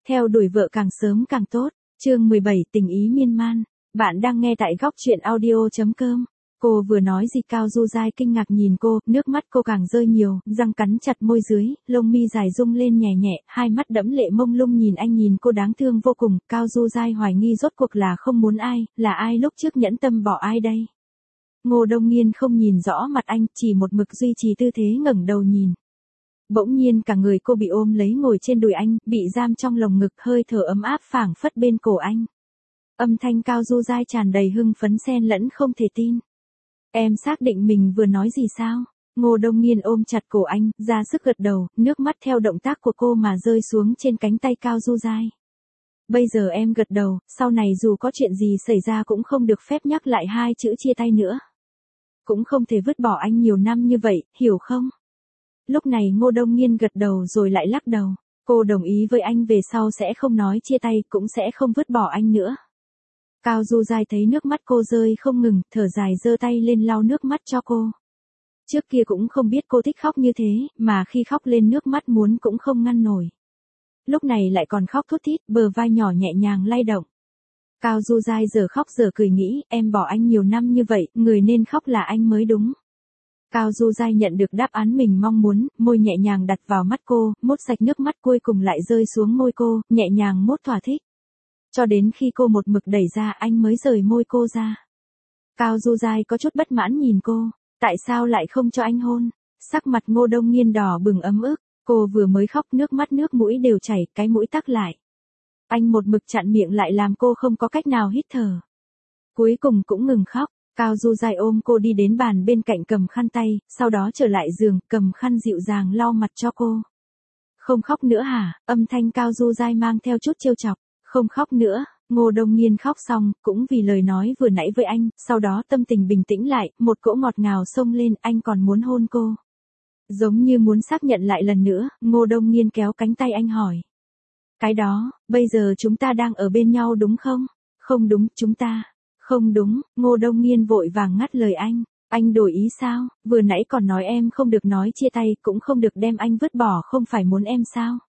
Theo đuổi vợ càng sớm càng tốt. Chương 17 tình ý miên man. Bạn đang nghe tại góc truyện audio.com. Cô vừa nói gì Cao Du Giai kinh ngạc nhìn cô, nước mắt cô càng rơi nhiều, răng cắn chặt môi dưới, lông mi dài rung lên nhẹ nhẹ, hai mắt đẫm lệ mông lung nhìn cô đáng thương vô cùng. Cao Du Giai hoài nghi rốt cuộc là không muốn ai, là ai lúc trước nhẫn tâm bỏ ai đây. Ngô Đông Nghiên không nhìn rõ mặt anh, chỉ một mực duy trì tư thế ngẩng đầu nhìn. Bỗng nhiên cả người cô bị ôm lấy ngồi trên đùi anh, bị giam trong lồng ngực, hơi thở ấm áp phảng phất bên cổ anh. Âm thanh Cao Du Giai tràn đầy hưng phấn xen lẫn không thể tin. Em xác định mình vừa nói gì sao? Ngô Đông Nghiên ôm chặt cổ anh, ra sức gật đầu, nước mắt theo động tác của cô mà rơi xuống trên cánh tay Cao Du Giai. Bây giờ em gật đầu, sau này dù có chuyện gì xảy ra cũng không được phép nhắc lại hai chữ chia tay nữa. Cũng không thể vứt bỏ anh nhiều năm như vậy, hiểu không? Lúc này Ngô Đông Nghiên gật đầu rồi lại lắc đầu. Cô đồng ý với anh về sau sẽ không nói chia tay, cũng sẽ không vứt bỏ anh nữa. Cao Du Giai thấy nước mắt cô rơi không ngừng, thở dài giơ tay lên lau nước mắt cho cô. Trước kia cũng không biết cô thích khóc như thế, mà khi khóc lên nước mắt muốn cũng không ngăn nổi. Lúc này lại còn khóc thút thít, bờ vai nhỏ nhẹ nhàng lay động. Cao Du Giai giờ khóc giờ cười nghĩ, em bỏ anh nhiều năm như vậy, người nên khóc là anh mới đúng. Cao Du Giai nhận được đáp án mình mong muốn, môi nhẹ nhàng đặt vào mắt cô, mốt sạch nước mắt cuối cùng lại rơi xuống môi cô, nhẹ nhàng mốt thỏa thích. Cho đến khi cô một mực đẩy ra anh mới rời môi cô ra. Cao Du Giai có chút bất mãn nhìn cô, tại sao lại không cho anh hôn? Sắc mặt Ngô Đông Nghiên đỏ bừng ấm ức, cô vừa mới khóc nước mắt nước mũi đều chảy, cái mũi tắc lại. Anh một mực chặn miệng lại làm cô không có cách nào hít thở. Cuối cùng cũng ngừng khóc. Cao Du Giai ôm cô đi đến bàn bên cạnh cầm khăn tay, sau đó trở lại giường, cầm khăn dịu dàng lau mặt cho cô. Không khóc nữa hả? Âm thanh Cao Du Giai mang theo chút trêu chọc. Không khóc nữa. Ngô Đông Nghiên khóc xong, cũng vì lời nói vừa nãy với anh, sau đó tâm tình bình tĩnh lại, một cỗ ngọt ngào xông lên, anh còn muốn hôn cô. Giống như muốn xác nhận lại lần nữa, Ngô Đông Nghiên kéo cánh tay anh hỏi. Cái đó, bây giờ chúng ta đang ở bên nhau đúng không? Không đúng, chúng ta. Không đúng, Ngô Đông Nghiên vội vàng ngắt lời anh đổi ý sao, vừa nãy còn nói em không được nói chia tay, cũng không được đem anh vứt bỏ, không phải muốn em sao?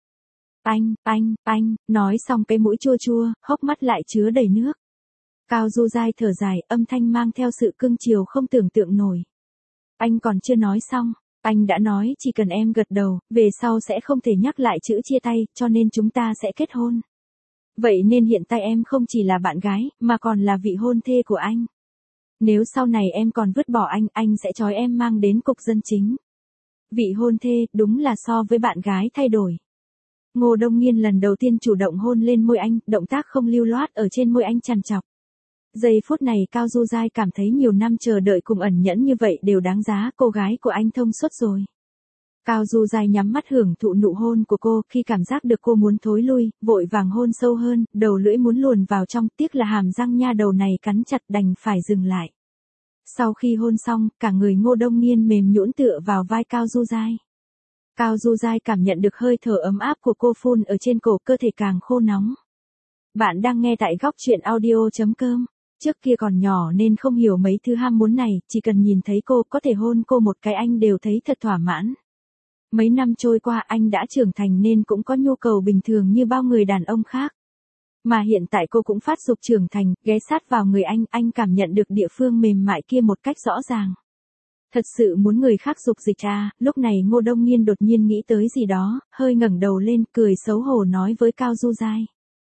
Anh, nói xong cái mũi chua chua, hốc mắt lại chứa đầy nước. Cao Du Giai thở dài, âm thanh mang theo sự cưng chiều không tưởng tượng nổi. Anh còn chưa nói xong, anh đã nói chỉ cần em gật đầu, về sau sẽ không thể nhắc lại chữ chia tay, cho nên chúng ta sẽ kết hôn. Vậy nên hiện tại em không chỉ là bạn gái, mà còn là vị hôn thê của anh. Nếu sau này em còn vứt bỏ anh sẽ trói em mang đến cục dân chính. Vị hôn thê, đúng là so với bạn gái thay đổi. Ngô Đông Nghiên lần đầu tiên chủ động hôn lên môi anh, động tác không lưu loát ở trên môi anh trằn trọc. Giây phút này Cao Du Giai cảm thấy nhiều năm chờ đợi cùng ẩn nhẫn như vậy đều đáng giá, cô gái của anh thông suốt rồi. Cao Du Giai nhắm mắt hưởng thụ nụ hôn của cô, khi cảm giác được cô muốn thối lui, vội vàng hôn sâu hơn, đầu lưỡi muốn luồn vào trong, tiếc là hàm răng nha đầu này cắn chặt đành phải dừng lại. Sau khi hôn xong, cả người Ngô Đông Nghiên mềm nhũn tựa vào vai Cao Du Giai. Cao Du Giai cảm nhận được hơi thở ấm áp của cô phun ở trên cổ, cơ thể càng khô nóng. Bạn đang nghe tại góc truyện audio.com. Trước kia còn nhỏ nên không hiểu mấy thứ ham muốn này, chỉ cần nhìn thấy cô, có thể hôn cô một cái anh đều thấy thật thỏa mãn. Mấy năm trôi qua anh đã trưởng thành nên cũng có nhu cầu bình thường như bao người đàn ông khác. Mà hiện tại cô cũng phát dục trưởng thành, ghé sát vào người anh cảm nhận được địa phương mềm mại kia một cách rõ ràng. Thật sự muốn người khác dục dịch à, lúc này Ngô Đông Nghiên đột nhiên nghĩ tới gì đó, hơi ngẩng đầu lên, cười xấu hổ nói với Cao Du Giai.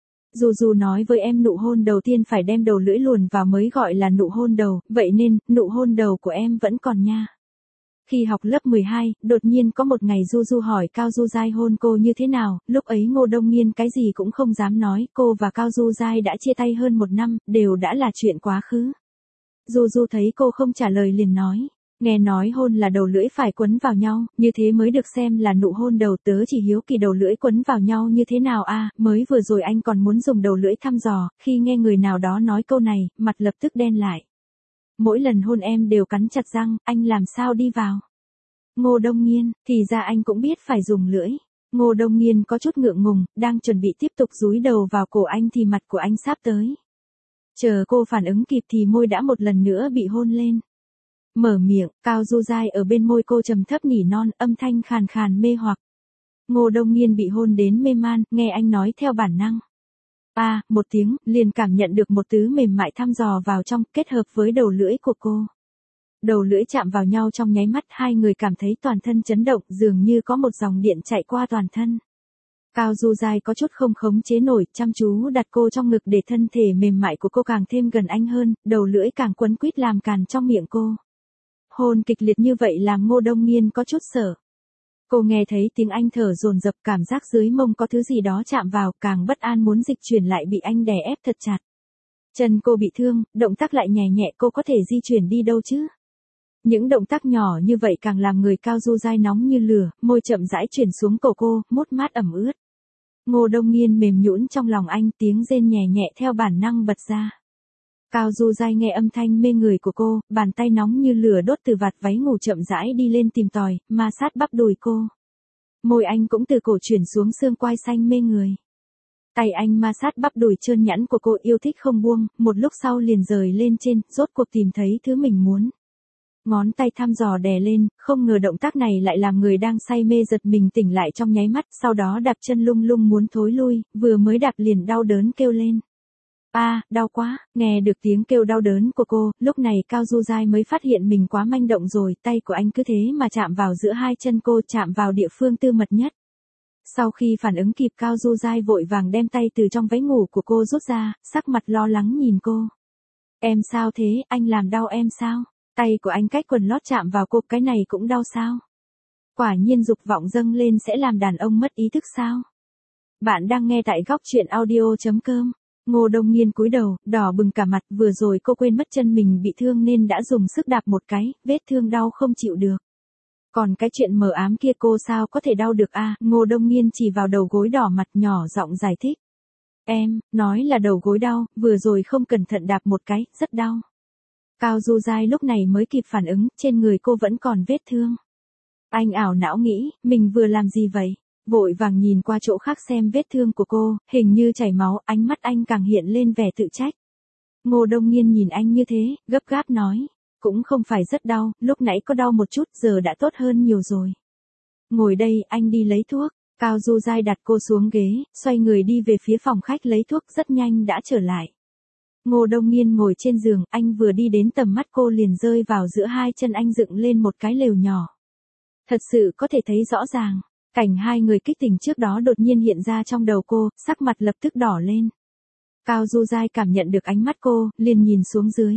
Dù nói với em nụ hôn đầu tiên phải đem đầu lưỡi luồn vào mới gọi là nụ hôn đầu, vậy nên, nụ hôn đầu của em vẫn còn nha. Khi học lớp 12, đột nhiên có một ngày Du hỏi Cao Du Giai hôn cô như thế nào, lúc ấy Ngô Đông Nghiên cái gì cũng không dám nói, cô và Cao Du Giai đã chia tay hơn 1 năm, đều đã là chuyện quá khứ. Du thấy cô không trả lời liền nói, nghe nói hôn là đầu lưỡi phải quấn vào nhau, như thế mới được xem là nụ hôn đầu, tớ chỉ hiếu kỳ đầu lưỡi quấn vào nhau như thế nào à, mới vừa rồi anh còn muốn dùng đầu lưỡi thăm dò, khi nghe người nào đó nói câu này, mặt lập tức đen lại. Mỗi lần hôn em đều cắn chặt răng, anh làm sao đi vào? Ngô Đông Nghiên, thì ra anh cũng biết phải dùng lưỡi. Ngô Đông Nghiên có chút ngượng ngùng, đang chuẩn bị tiếp tục dúi đầu vào cổ anh thì mặt của anh sắp tới. Chờ cô phản ứng kịp thì môi đã một lần nữa bị hôn lên. Mở miệng, Cao Du Giai ở bên môi cô trầm thấp nỉ non, âm thanh khàn khàn mê hoặc. Ngô Đông Nghiên bị hôn đến mê man, nghe anh nói theo bản năng. Một tiếng, liền cảm nhận được một thứ mềm mại thăm dò vào trong, kết hợp với đầu lưỡi của cô. Đầu lưỡi chạm vào nhau trong nháy mắt, hai người cảm thấy toàn thân chấn động, dường như có một dòng điện chạy qua toàn thân. Cao Du Giai có chút không khống chế nổi, chăm chú đặt cô trong ngực để thân thể mềm mại của cô càng thêm gần anh hơn, đầu lưỡi càng quấn quýt làm càn trong miệng cô. Hôn kịch liệt như vậy làm Ngô Đông Nghiên có chút sợ. Cô nghe thấy tiếng anh thở dồn dập, cảm giác dưới mông có thứ gì đó chạm vào, càng bất an muốn dịch chuyển lại bị anh đè ép thật chặt. Chân cô bị thương, động tác lại nhẹ nhẹ, cô có thể di chuyển đi đâu chứ? Những động tác nhỏ như vậy càng làm người Cao Du Giai nóng như lửa, môi chậm rãi chuyển xuống cổ cô, mốt mát ẩm ướt. Ngô Đông Nghiên mềm nhũn trong lòng anh, tiếng rên nhẹ nhẹ theo bản năng bật ra. Cao Du Giai nghe âm thanh mê người của cô, bàn tay nóng như lửa đốt từ vạt váy ngủ chậm rãi đi lên tìm tòi, ma sát bắp đùi cô. Môi anh cũng từ cổ chuyển xuống xương quai xanh mê người. Tay anh ma sát bắp đùi trơn nhẵn của cô yêu thích không buông, một lúc sau liền rời lên trên, rốt cuộc tìm thấy thứ mình muốn. Ngón tay thăm dò đè lên, không ngờ động tác này lại làm người đang say mê giật mình tỉnh lại trong nháy mắt, sau đó đạp chân lung lung muốn thối lui, vừa mới đạp liền đau đớn kêu lên. Đau quá, nghe được tiếng kêu đau đớn của cô, lúc này Cao Du Giai mới phát hiện mình quá manh động rồi, tay của anh cứ thế mà chạm vào giữa hai chân cô, chạm vào địa phương tư mật nhất. Sau khi phản ứng kịp, Cao Du Giai vội vàng đem tay từ trong váy ngủ của cô rút ra, sắc mặt lo lắng nhìn cô. Em sao thế, anh làm đau em sao? Tay của anh cách quần lót chạm vào cô, cái này cũng đau sao? Quả nhiên dục vọng dâng lên sẽ làm đàn ông mất ý thức sao? Bạn đang nghe tại góc truyện audio.com. Ngô Đông Nghiên cúi đầu, đỏ bừng cả mặt, vừa rồi cô quên mất chân mình bị thương nên đã dùng sức đạp một cái, vết thương đau không chịu được. Còn cái chuyện mờ ám kia cô sao có thể đau được Ngô Đông Nghiên chỉ vào đầu gối đỏ mặt nhỏ giọng giải thích. Em, nói là đầu gối đau, vừa rồi không cẩn thận đạp một cái, rất đau. Cao Du Giai lúc này mới kịp phản ứng, trên người cô vẫn còn vết thương. Anh ảo não nghĩ, mình vừa làm gì vậy? Vội vàng nhìn qua chỗ khác xem vết thương của cô, hình như chảy máu, ánh mắt anh càng hiện lên vẻ tự trách. Ngô Đông Nghiên nhìn anh như thế, gấp gáp nói, cũng không phải rất đau, lúc nãy có đau một chút, giờ đã tốt hơn nhiều rồi. Ngồi đây, anh đi lấy thuốc. Cao Du Giai đặt cô xuống ghế, xoay người đi về phía phòng khách lấy thuốc, rất nhanh đã trở lại. Ngô Đông Nghiên ngồi trên giường, anh vừa đi đến tầm mắt cô liền rơi vào giữa hai chân anh dựng lên một cái lều nhỏ. Thật sự có thể thấy rõ ràng, cảnh hai người kích tình trước đó đột nhiên hiện ra trong đầu cô, sắc mặt lập tức đỏ lên. Cao Du Giai cảm nhận được ánh mắt cô, liền nhìn xuống dưới.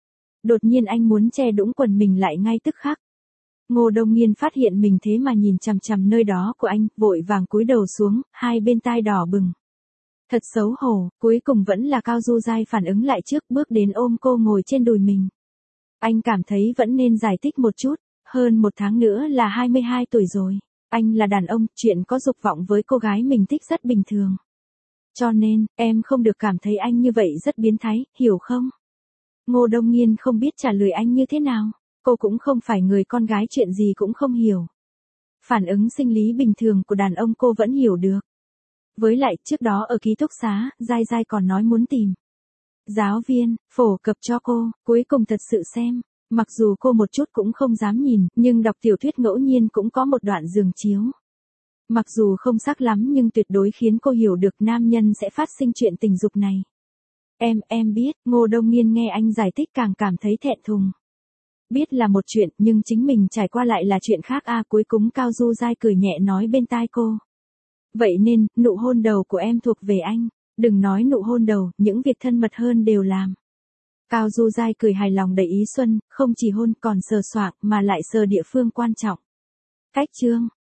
Đột nhiên anh muốn che đũng quần mình lại ngay tức khắc. Ngô Đông Nghiên phát hiện mình thế mà nhìn chằm chằm nơi đó của anh, vội vàng cúi đầu xuống, hai bên tai đỏ bừng. Thật xấu hổ, cuối cùng vẫn là Cao Du Giai phản ứng lại trước, bước đến ôm cô ngồi trên đùi mình. Anh cảm thấy vẫn nên giải thích một chút, hơn một tháng nữa là 22 tuổi rồi. Anh là đàn ông, chuyện có dục vọng với cô gái mình thích rất bình thường. Cho nên, em không được cảm thấy anh như vậy rất biến thái, hiểu không? Ngô Đông Nghiên không biết trả lời anh như thế nào. Cô cũng không phải người con gái chuyện gì cũng không hiểu. Phản ứng sinh lý bình thường của đàn ông cô vẫn hiểu được. Với lại, trước đó ở ký túc xá, Giai Giai còn nói muốn tìm giáo viên, phổ cập cho cô, cuối cùng thật sự xem. Mặc dù cô một chút cũng không dám nhìn, nhưng đọc tiểu thuyết ngẫu nhiên cũng có một đoạn giường chiếu. Mặc dù không sắc lắm nhưng tuyệt đối khiến cô hiểu được nam nhân sẽ phát sinh chuyện tình dục này. Em biết, Ngô Đông Nghiên nghe anh giải thích càng cảm thấy thẹn thùng. Biết là một chuyện, nhưng chính mình trải qua lại là chuyện khác cuối cùng Cao Du Giai cười nhẹ nói bên tai cô. Vậy nên, nụ hôn đầu của em thuộc về anh. Đừng nói nụ hôn đầu, những việc thân mật hơn đều làm. Cao Du Giai cười hài lòng đầy ý xuân, không chỉ hôn còn sờ soạng mà lại sờ địa phương quan trọng. Cách chương